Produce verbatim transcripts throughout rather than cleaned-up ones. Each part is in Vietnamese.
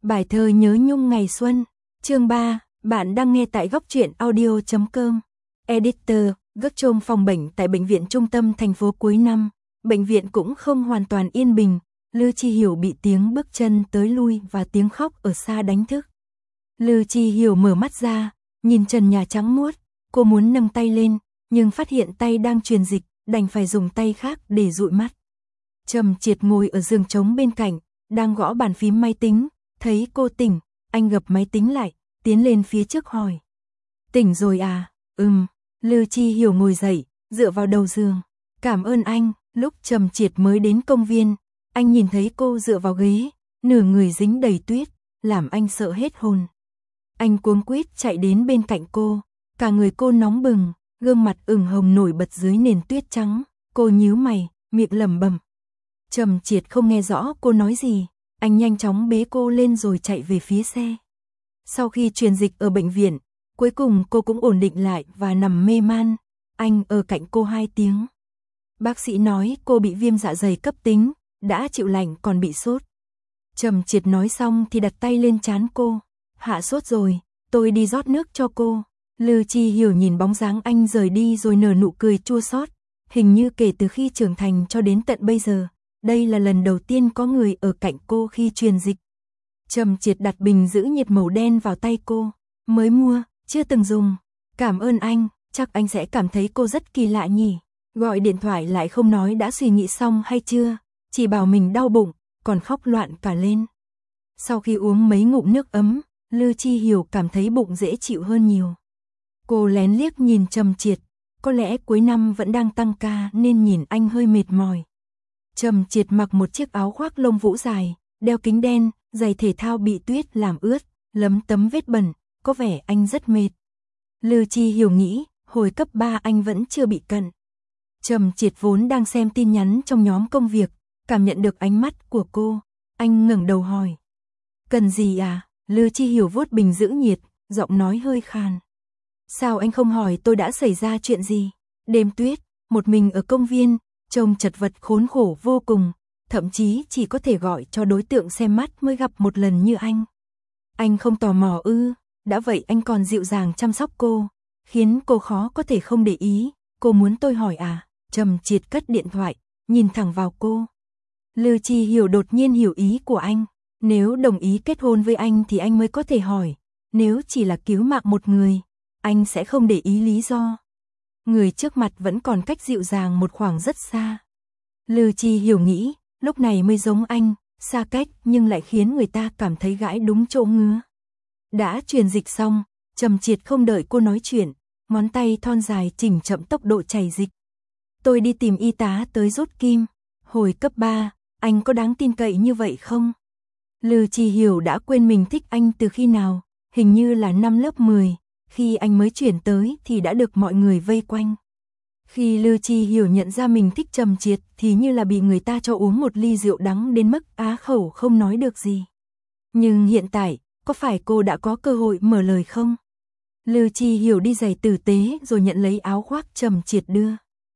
Bài thơ nhớ nhung ngày xuân, chương ba, bạn đang nghe tại góc truyện audio chấm com. Editor, gác chôm phòng bệnh tại bệnh viện trung tâm thành phố cuối năm, bệnh viện cũng không hoàn toàn yên bình, Lư Chi Hiểu bị tiếng bước chân tới lui và tiếng khóc ở xa đánh thức. Lư Chi Hiểu mở mắt ra, nhìn trần nhà trắng muốt, cô muốn nâng tay lên, nhưng phát hiện tay đang truyền dịch, đành phải dùng tay khác để dụi mắt. Trầm Triệt ngồi ở giường trống bên cạnh, đang gõ bàn phím máy tính, thấy cô tỉnh, anh gập máy tính lại, tiến lên phía trước hỏi. Tỉnh rồi à? Ừm, Lư Chi Hiểu ngồi dậy, dựa vào đầu giường. Cảm ơn anh. Lúc Trầm Triệt mới đến công viên, anh nhìn thấy cô dựa vào ghế, nửa người dính đầy tuyết, làm anh sợ hết hồn. Anh cuống quýt chạy đến bên cạnh cô, cả người cô nóng bừng, gương mặt ửng hồng nổi bật dưới nền tuyết trắng, cô nhíu mày, miệng lẩm bẩm. Trầm Triệt không nghe rõ cô nói gì, anh nhanh chóng bế cô lên rồi chạy về phía xe. Sau khi truyền dịch ở bệnh viện, cuối cùng cô cũng ổn định lại và nằm mê man, anh ở cạnh cô hai tiếng. Bác sĩ nói cô bị viêm dạ dày cấp tính, đã chịu lạnh còn bị sốt. Trầm Triệt nói xong thì đặt tay lên trán cô. Hạ sốt rồi, tôi đi rót nước cho cô. Lư Chi Hiểu nhìn bóng dáng anh rời đi rồi nở nụ cười chua xót. Hình như kể từ khi trưởng thành cho đến tận bây giờ, đây là lần đầu tiên có người ở cạnh cô khi truyền dịch. Trầm Triệt đặt bình giữ nhiệt màu đen vào tay cô. Mới mua, chưa từng dùng. Cảm ơn anh, chắc anh sẽ cảm thấy cô rất kỳ lạ nhỉ. Gọi điện thoại lại không nói đã suy nghĩ xong hay chưa, chỉ bảo mình đau bụng, còn khóc loạn cả lên. Sau khi uống mấy ngụm nước ấm, Lư Chi Hiểu cảm thấy bụng dễ chịu hơn nhiều. Cô lén liếc nhìn Trầm Triệt, có lẽ cuối năm vẫn đang tăng ca nên nhìn anh hơi mệt mỏi. Trầm Triệt mặc một chiếc áo khoác lông vũ dài, đeo kính đen, giày thể thao bị tuyết làm ướt, lấm tấm vết bẩn, có vẻ anh rất mệt. Lư Chi Hiểu nghĩ, hồi cấp ba anh vẫn chưa bị cận. Trầm Triệt vốn đang xem tin nhắn trong nhóm công việc, cảm nhận được ánh mắt của cô, anh ngẩng đầu hỏi. Cần gì à? Lư Chi Hiểu vuốt bình giữ nhiệt, giọng nói hơi khàn. Sao anh không hỏi tôi đã xảy ra chuyện gì? Đêm tuyết, một mình ở công viên, trông chật vật khốn khổ vô cùng, thậm chí chỉ có thể gọi cho đối tượng xem mắt mới gặp một lần như anh. Anh không tò mò ư? Đã vậy anh còn dịu dàng chăm sóc cô, khiến cô khó có thể không để ý. Cô muốn tôi hỏi à? Trầm Triệt cất điện thoại, nhìn thẳng vào cô. Lư Chi Hiểu đột nhiên hiểu ý của anh. Nếu đồng ý kết hôn với anh thì anh mới có thể hỏi. Nếu chỉ là cứu mạng một người, anh sẽ không để ý lý do. Người trước mặt vẫn còn cách dịu dàng một khoảng rất xa. Lư Chi Hiểu nghĩ, lúc này mới giống anh, xa cách nhưng lại khiến người ta cảm thấy gãi đúng chỗ ngứa. Đã truyền dịch xong, Trầm Triệt không đợi cô nói chuyện, ngón tay thon dài chỉnh chậm tốc độ chảy dịch. Tôi đi tìm y tá tới rút kim. Hồi cấp ba, anh có đáng tin cậy như vậy không? Lư Chi Hiểu đã quên mình thích anh từ khi nào, hình như là năm lớp mười, khi anh mới chuyển tới thì đã được mọi người vây quanh. Khi Lư Chi Hiểu nhận ra mình thích Trầm Triệt thì như là bị người ta cho uống một ly rượu đắng đến mức á khẩu không nói được gì. Nhưng hiện tại, có phải cô đã có cơ hội mở lời không? Lư Chi Hiểu đi giày tử tế rồi nhận lấy áo khoác Trầm Triệt đưa.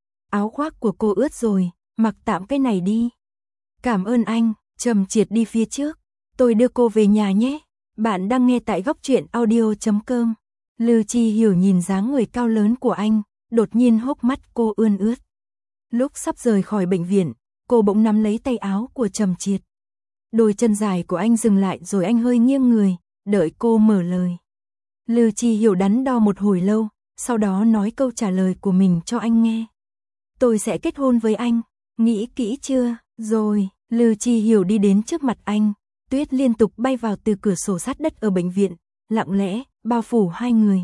Áo khoác của cô ướt rồi, mặc tạm cái này đi. Cảm ơn anh. Trầm Triệt đi phía trước. Tôi đưa cô về nhà nhé. Bạn đang nghe tại góc truyện audio chấm com. Lư Chi Hiểu nhìn dáng người cao lớn của anh, đột nhiên hốc mắt cô ươn ướt. Lúc sắp rời khỏi bệnh viện, cô bỗng nắm lấy tay áo của Trầm Triệt. Đôi chân dài của anh dừng lại rồi anh hơi nghiêng người, đợi cô mở lời. Lư Chi Hiểu đắn đo một hồi lâu, sau đó nói câu trả lời của mình cho anh nghe. Tôi sẽ kết hôn với anh. Nghĩ kỹ chưa? Rồi. Lư Chi Hiểu đi đến trước mặt anh, tuyết liên tục bay vào từ cửa sổ sát đất ở bệnh viện, lặng lẽ bao phủ hai người.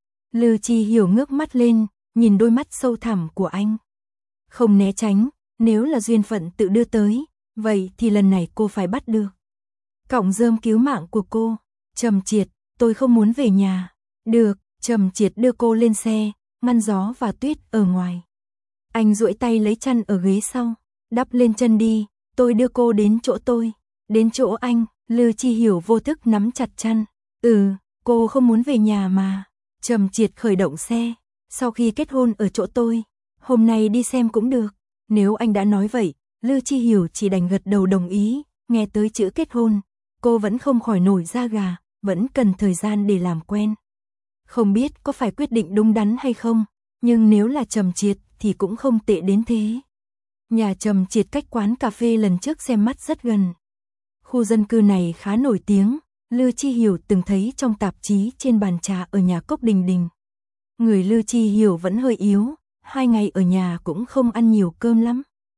Lư Chi Hiểu ngước mắt lên, nhìn đôi mắt sâu thẳm của anh. Không né tránh, nếu là duyên phận tự đưa tới, vậy thì lần này cô phải bắt được. Cọng rơm cứu mạng của cô. Trầm Triệt, tôi không muốn về nhà. Được. Trầm Triệt đưa cô lên xe, ngăn gió và tuyết ở ngoài. Anh duỗi tay lấy chăn ở ghế sau, đắp lên chân đi, tôi đưa cô đến chỗ tôi. Đến chỗ anh. Lư Chi Hiểu vô thức nắm chặt chăn. Ừ, cô không muốn về nhà mà. Trầm Triệt khởi động xe. Sau khi kết hôn ở chỗ tôi, hôm nay đi xem cũng được. Nếu anh đã nói vậy, Lư Chi Hiểu chỉ đành gật đầu đồng ý. Nghe tới chữ kết hôn, cô vẫn không khỏi nổi da gà, vẫn cần thời gian để làm quen. Không biết có phải quyết định đúng đắn hay không, nhưng nếu là Trầm Triệt thì cũng không tệ đến thế. Nhà Trầm Triệt cách quán cà phê lần trước xem mắt rất gần. Khu dân cư này khá nổi tiếng, Lư Chi Hiểu từng thấy trong tạp chí trên bàn trà ở nhà Cốc Đình Đình. Người Lư Chi Hiểu vẫn hơi yếu, hai ngày ở nhà cũng không ăn nhiều cơm lắm.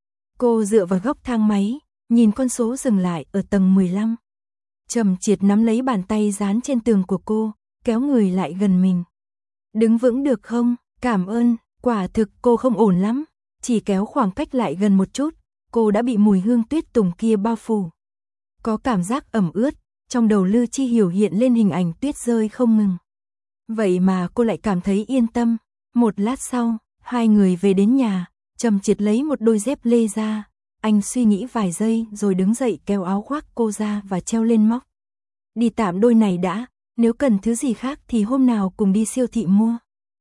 Cô dựa vào góc thang máy, nhìn con số dừng lại ở tầng mười lăm. Trầm Triệt nắm lấy bàn tay dán trên tường của cô, kéo người lại gần mình. Đứng vững được không? Cảm ơn, quả thực cô không ổn lắm. Chỉ kéo khoảng cách lại gần một chút, cô đã bị mùi hương tuyết tùng kia bao phủ. Có cảm giác ẩm ướt, trong đầu Lư Chi Hiểu hiện lên hình ảnh tuyết rơi không ngừng. Vậy mà cô lại cảm thấy yên tâm. Một lát sau, hai người về đến nhà, Trầm Triệt lấy một đôi dép lê ra. Anh suy nghĩ vài giây rồi đứng dậy kéo áo khoác cô ra và treo lên móc. Đi tạm đôi này đã, nếu cần thứ gì khác thì hôm nào cùng đi siêu thị mua.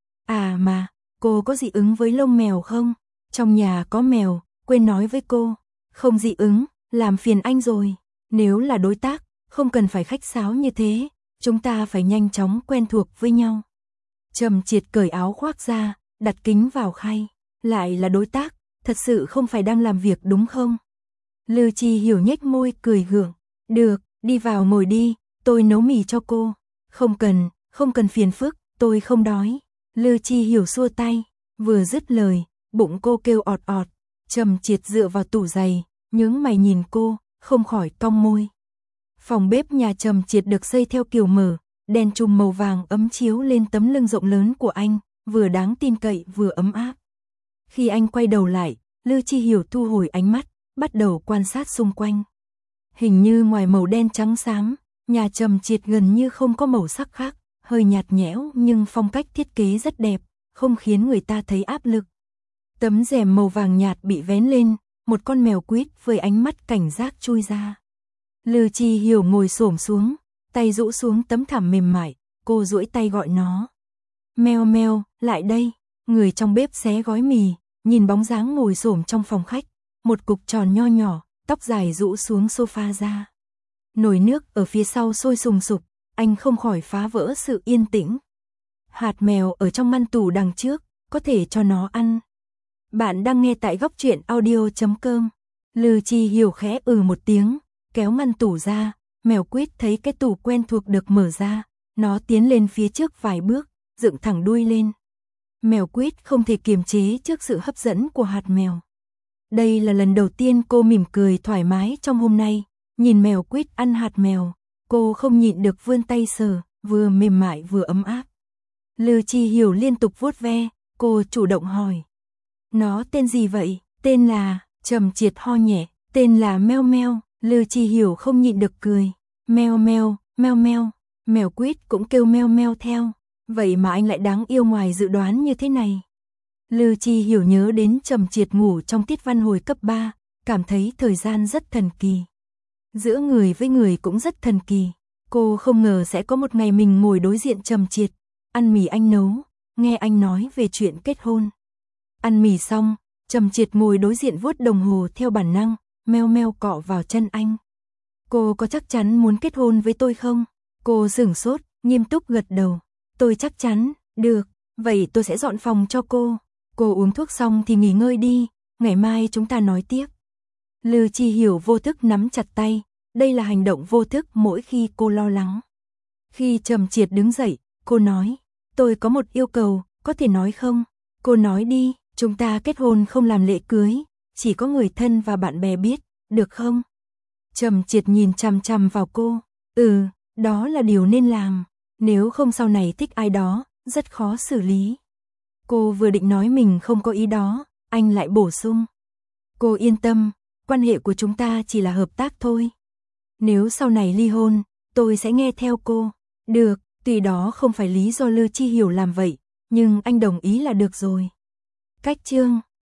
À mà, cô có dị ứng với lông mèo không? Trong nhà có mèo, quên nói với cô. Không dị ứng, làm phiền anh rồi. Nếu là đối tác, không cần phải khách sáo như thế, chúng ta phải nhanh chóng quen thuộc với nhau. Trầm Triệt cởi áo khoác ra, đặt kính vào khay. Lại là đối tác, thật sự không phải đang làm việc đúng không? Lư Chi Hiểu nhếch môi cười gượng. Được, đi vào ngồi đi, tôi nấu mì cho cô. Không cần, không cần phiền phức, tôi không đói. Lư Chi Hiểu xua tay, vừa dứt lời, bụng cô kêu ọt ọt. Trầm Triệt dựa vào tủ giày, nhướng mày nhìn cô, không khỏi cong môi. Phòng bếp nhà Trầm Triệt được xây theo kiểu mở, đèn chùm màu vàng ấm chiếu lên tấm lưng rộng lớn của anh, vừa đáng tin cậy vừa ấm áp. Khi anh quay đầu lại, Lư Chi Hiểu thu hồi ánh mắt, bắt đầu quan sát xung quanh. Hình như ngoài màu đen trắng xám, nhà Trầm Triệt gần như không có màu sắc khác, hơi nhạt nhẽo nhưng phong cách thiết kế rất đẹp, không khiến người ta thấy áp lực. Tấm rèm màu vàng nhạt bị vén lên, một con mèo quýt với ánh mắt cảnh giác chui ra. Lư Chi Hiểu ngồi xổm xuống, tay rũ xuống tấm thảm mềm mại, cô duỗi tay gọi nó. Meo meo, lại đây. Người trong bếp xé gói mì, nhìn bóng dáng ngồi xổm trong phòng khách, một cục tròn nho nhỏ, tóc dài rũ xuống sofa ra. Nồi nước ở phía sau sôi sùng sục, anh không khỏi phá vỡ sự yên tĩnh. Hạt mèo ở trong ngăn tủ đằng trước, có thể cho nó ăn. Bạn đang nghe tại góc truyện audio chấm com. Lư Chi Hiểu khẽ ừ một tiếng, kéo ngăn tủ ra, mèo quýt thấy cái tủ quen thuộc được mở ra, nó tiến lên phía trước vài bước, dựng thẳng đuôi lên. Mèo quýt không thể kiềm chế trước sự hấp dẫn của hạt mèo. Đây là lần đầu tiên cô mỉm cười thoải mái trong hôm nay, nhìn mèo quýt ăn hạt mèo, cô không nhịn được vươn tay sờ, vừa mềm mại vừa ấm áp. Lư Chi Hiểu liên tục vuốt ve, cô chủ động hỏi. Nó tên gì vậy? Tên là, Trầm Triệt ho nhẹ, tên là Meo Meo. Lư Chi Hiểu không nhịn được cười. Meo meo, meo meo, mèo quýt cũng kêu meo meo theo. Vậy mà anh lại đáng yêu ngoài dự đoán như thế này. Lư Chi Hiểu nhớ đến Trầm Triệt ngủ trong tiết văn hồi cấp ba, cảm thấy thời gian rất thần kỳ. Giữa người với người cũng rất thần kỳ. Cô không ngờ sẽ có một ngày mình ngồi đối diện Trầm Triệt, ăn mì anh nấu, nghe anh nói về chuyện kết hôn. Ăn mì xong, Trầm Triệt ngồi đối diện vuốt đồng hồ theo bản năng, meo meo cọ vào chân anh. Cô có chắc chắn muốn kết hôn với tôi không? Cô sửng sốt, nghiêm túc gật đầu. Tôi chắc chắn, được, vậy tôi sẽ dọn phòng cho cô. Cô uống thuốc xong thì nghỉ ngơi đi, ngày mai chúng ta nói tiếp. Lư Chi Hiểu vô thức nắm chặt tay, đây là hành động vô thức mỗi khi cô lo lắng. Khi Trầm Triệt đứng dậy, cô nói, tôi có một yêu cầu, có thể nói không? Cô nói đi, chúng ta kết hôn không làm lễ cưới, chỉ có người thân và bạn bè biết, được không? Trầm Triệt nhìn chằm chằm vào cô, ừ, đó là điều nên làm, nếu không sau này thích ai đó, rất khó xử lý. Cô vừa định nói mình không có ý đó, anh lại bổ sung. Cô yên tâm, quan hệ của chúng ta chỉ là hợp tác thôi. Nếu sau này ly hôn, tôi sẽ nghe theo cô. Được, tuy đó không phải lý do Lư Chi Hiểu làm vậy, nhưng anh đồng ý là được rồi. Cách chương